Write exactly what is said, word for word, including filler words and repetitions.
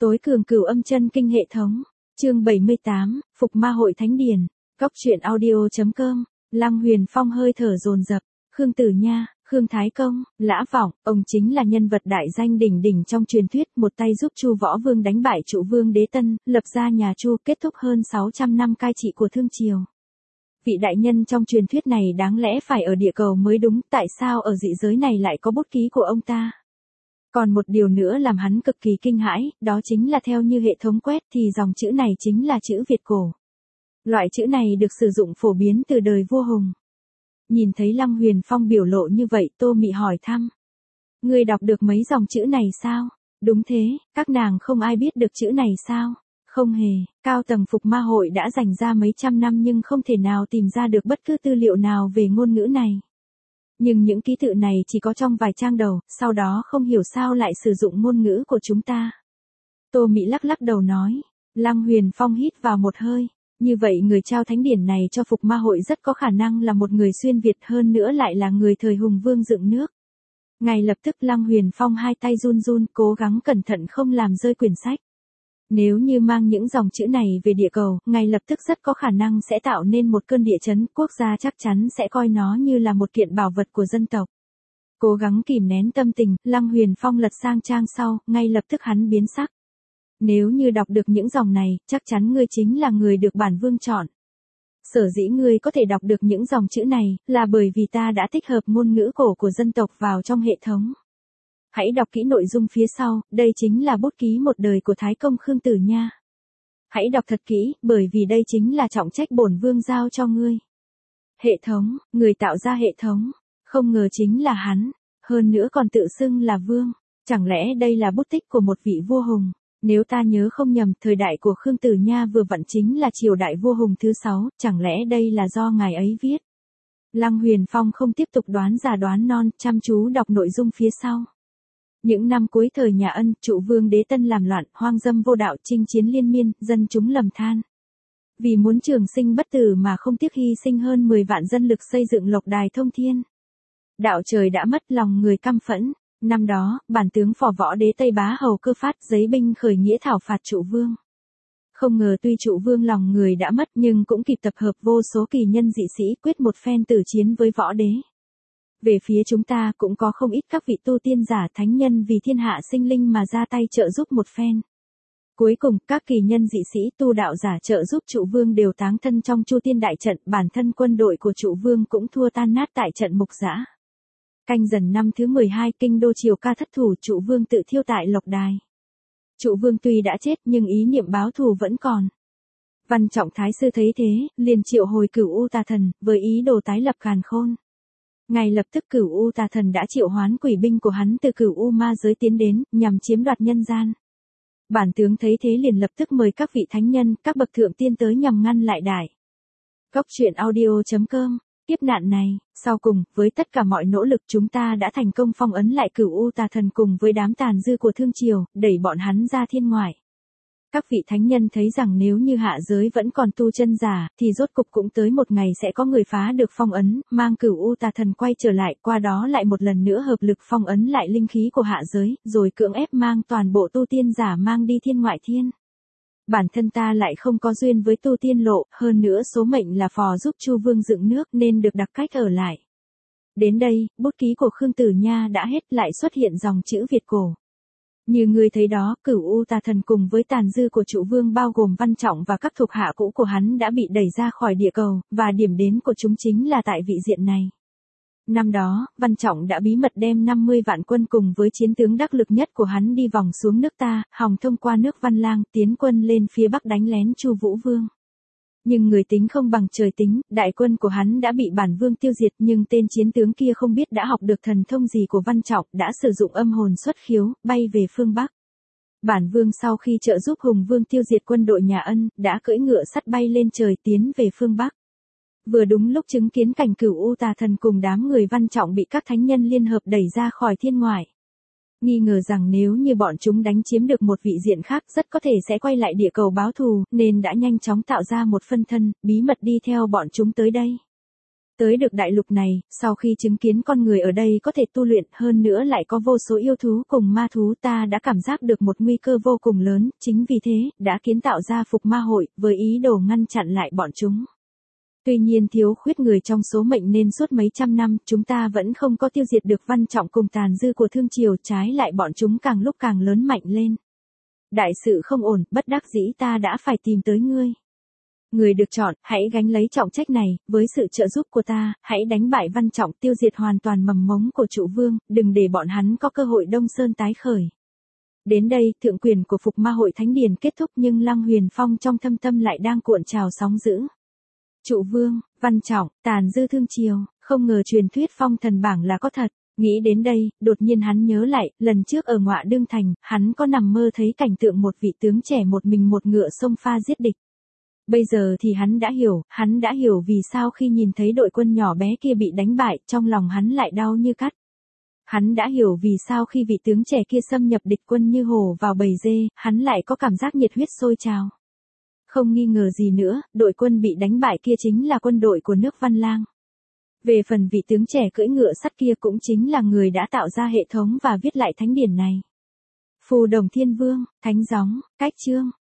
Tối cường cửu âm chân kinh hệ thống. Chương bảy mươi tám, Phục Ma Hội Thánh Điển. Cóc truyện audio chấm com. Lăng Huyền Phong hơi thở dồn dập. Khương Tử Nha, Khương Thái Công, Lã Vọng, ông chính là nhân vật đại danh đỉnh đỉnh trong truyền thuyết, một tay giúp Chu Võ Vương đánh bại Trụ Vương Đế Tân, lập ra nhà Chu, kết thúc hơn sáu trăm năm cai trị của Thương Triều. Vị đại nhân trong truyền thuyết này đáng lẽ phải ở địa cầu mới đúng, tại sao ở dị giới này lại có bút ký của ông ta? Còn một điều nữa làm hắn cực kỳ kinh hãi, đó chính là theo như hệ thống quét thì dòng chữ này chính là chữ Việt cổ. Loại chữ này được sử dụng phổ biến từ đời vua Hùng. Nhìn thấy Lăng Huyền Phong biểu lộ như vậy, Tô Mị hỏi thăm. Ngươi đọc được mấy dòng chữ này sao? Đúng thế, các nàng không ai biết được chữ này sao? Không hề, cao tầng Phục Ma Hội đã dành ra mấy trăm năm nhưng không thể nào tìm ra được bất cứ tư liệu nào về ngôn ngữ này. Nhưng những ký tự này chỉ có trong vài trang đầu, sau đó không hiểu sao lại sử dụng ngôn ngữ của chúng ta. Tô Mị lắc lắc đầu nói. Lăng Huyền Phong hít vào một hơi. Như vậy người trao thánh điển này cho Phục Ma Hội rất có khả năng là một người xuyên Việt, hơn nữa lại là người thời Hùng Vương dựng nước. Ngay lập tức Lăng Huyền Phong hai tay run run, cố gắng cẩn thận không làm rơi quyển sách. Nếu như mang những dòng chữ này về địa cầu, ngay lập tức rất có khả năng sẽ tạo nên một cơn địa chấn, quốc gia chắc chắn sẽ coi nó như là một kiện bảo vật của dân tộc. Cố gắng kìm nén tâm tình, Lăng Huyền Phong lật sang trang sau, ngay lập tức hắn biến sắc. Nếu như đọc được những dòng này, chắc chắn ngươi chính là người được bản vương chọn. Sở dĩ ngươi có thể đọc được những dòng chữ này, là bởi vì ta đã tích hợp ngôn ngữ cổ của dân tộc vào trong hệ thống. Hãy đọc kỹ nội dung phía sau, đây chính là bút ký một đời của Thái Công Khương Tử Nha. Hãy đọc thật kỹ, bởi vì đây chính là trọng trách bổn vương giao cho ngươi. Hệ thống, người tạo ra hệ thống, không ngờ chính là hắn, hơn nữa còn tự xưng là vương. Chẳng lẽ đây là bút tích của một vị vua Hùng? Nếu ta nhớ không nhầm, thời đại của Khương Tử Nha vừa vặn chính là triều đại vua Hùng thứ sáu, chẳng lẽ đây là do ngài ấy viết? Lăng Huyền Phong không tiếp tục đoán già đoán non, chăm chú đọc nội dung phía sau. Những năm cuối thời nhà Ân, Trụ Vương Đế Tân làm loạn, hoang dâm vô đạo, chinh chiến liên miên, dân chúng lầm than. Vì muốn trường sinh bất tử mà không tiếc hy sinh hơn mười vạn dân lực xây dựng lộc đài thông thiên. Đạo trời đã mất, lòng người căm phẫn. Năm đó, bản tướng Phò Võ Đế Tây Bá Hầu Cơ phát giấy binh khởi nghĩa thảo phạt Trụ Vương. Không ngờ tuy Trụ Vương lòng người đã mất nhưng cũng kịp tập hợp vô số kỳ nhân dị sĩ quyết một phen tử chiến với Võ Đế. Về phía chúng ta cũng có không ít các vị tu tiên giả thánh nhân vì thiên hạ sinh linh mà ra tay trợ giúp một phen. Cuối cùng, các kỳ nhân dị sĩ tu đạo giả trợ giúp Trụ Vương đều táng thân trong Chu Tiên đại trận, bản thân quân đội của Trụ Vương cũng thua tan nát tại trận Mục Dã. Canh Dần năm thứ mười hai, kinh đô triều ca thất thủ, Trụ Vương tự thiêu tại lộc đài. Trụ Vương tuy đã chết nhưng ý niệm báo thù vẫn còn. Văn Trọng Thái sư thấy thế, liền triệu hồi Cửu U Tà Thần, với ý đồ tái lập Càn Khôn. Ngay lập tức Cửu U Tà Thần đã triệu hoán quỷ binh của hắn từ Cửu U ma giới tiến đến, nhằm chiếm đoạt nhân gian. Bản tướng thấy thế liền lập tức mời các vị thánh nhân, các bậc thượng tiên tới nhằm ngăn lại đại. Cóc truyện audio chấm com. Kiếp nạn này, sau cùng, với tất cả mọi nỗ lực chúng ta đã thành công phong ấn lại Cửu U Tà Thần cùng với đám tàn dư của Thương Triều, đẩy bọn hắn ra thiên ngoại. Các vị thánh nhân thấy rằng nếu như hạ giới vẫn còn tu chân giả, thì rốt cục cũng tới một ngày sẽ có người phá được phong ấn, mang Cửu U Tà Thần quay trở lại, qua đó lại một lần nữa hợp lực phong ấn lại linh khí của hạ giới, rồi cưỡng ép mang toàn bộ tu tiên giả mang đi thiên ngoại thiên. Bản thân ta lại không có duyên với tu tiên lộ, hơn nữa số mệnh là phò giúp Chu Vương dựng nước nên được đặc cách ở lại. Đến đây, bút ký của Khương Tử Nha đã hết, lại xuất hiện dòng chữ Việt cổ. Như người thấy đó, Cửu U Tà Thần cùng với tàn dư của Trụ Vương bao gồm Văn Trọng và các thuộc hạ cũ của hắn đã bị đẩy ra khỏi địa cầu, và điểm đến của chúng chính là tại vị diện này. Năm đó, Văn Trọng đã bí mật đem năm mươi vạn quân cùng với chiến tướng đắc lực nhất của hắn đi vòng xuống nước ta, hòng thông qua nước Văn Lang, tiến quân lên phía bắc đánh lén Chu Vũ Vương. Nhưng người tính không bằng trời tính, đại quân của hắn đã bị bản vương tiêu diệt, nhưng tên chiến tướng kia không biết đã học được thần thông gì của Văn Trọng, đã sử dụng âm hồn xuất khiếu, bay về phương bắc. Bản vương sau khi trợ giúp Hùng Vương tiêu diệt quân đội nhà Ân, đã cưỡi ngựa sắt bay lên trời tiến về phương bắc. Vừa đúng lúc chứng kiến cảnh Cửu U Tà Thần cùng đám người Văn Trọng bị các thánh nhân liên hợp đẩy ra khỏi thiên ngoại. Nghi ngờ rằng nếu như bọn chúng đánh chiếm được một vị diện khác rất có thể sẽ quay lại địa cầu báo thù, nên đã nhanh chóng tạo ra một phân thân, bí mật đi theo bọn chúng tới đây. Tới được đại lục này, sau khi chứng kiến con người ở đây có thể tu luyện, hơn nữa lại có vô số yêu thú cùng ma thú, ta đã cảm giác được một nguy cơ vô cùng lớn, chính vì thế, đã kiến tạo ra Phục Ma Hội, với ý đồ ngăn chặn lại bọn chúng. Tuy nhiên thiếu khuyết người trong số mệnh nên suốt mấy trăm năm, chúng ta vẫn không có tiêu diệt được Văn Trọng cùng tàn dư của Thương Triều, trái lại bọn chúng càng lúc càng lớn mạnh lên. Đại sự không ổn, bất đắc dĩ ta đã phải tìm tới ngươi. Người được chọn, hãy gánh lấy trọng trách này, với sự trợ giúp của ta, hãy đánh bại Văn Trọng, tiêu diệt hoàn toàn mầm mống của Trụ Vương, đừng để bọn hắn có cơ hội Đông Sơn tái khởi. Đến đây, thượng quyền của Phục Ma Hội Thánh Điền kết thúc, nhưng Lăng Huyền Phong trong thâm tâm lại đang cuộn trào sóng dữ. Trụ Vương, Văn Trọng, tàn dư Thương Triều, không ngờ truyền thuyết phong thần bảng là có thật. Nghĩ đến đây, đột nhiên hắn nhớ lại, lần trước ở Ngọa Đương Thành, hắn có nằm mơ thấy cảnh tượng một vị tướng trẻ một mình một ngựa xông pha giết địch. Bây giờ thì hắn đã hiểu, hắn đã hiểu vì sao khi nhìn thấy đội quân nhỏ bé kia bị đánh bại, trong lòng hắn lại đau như cắt. Hắn đã hiểu vì sao khi vị tướng trẻ kia xâm nhập địch quân như hổ vào bầy dê, hắn lại có cảm giác nhiệt huyết sôi trào. Không nghi ngờ gì nữa, đội quân bị đánh bại kia chính là quân đội của nước Văn Lang. Về phần vị tướng trẻ cưỡi ngựa sắt kia cũng chính là người đã tạo ra hệ thống và viết lại thánh điển này. Phù Đồng Thiên Vương, Thánh Gióng, Cách Chương.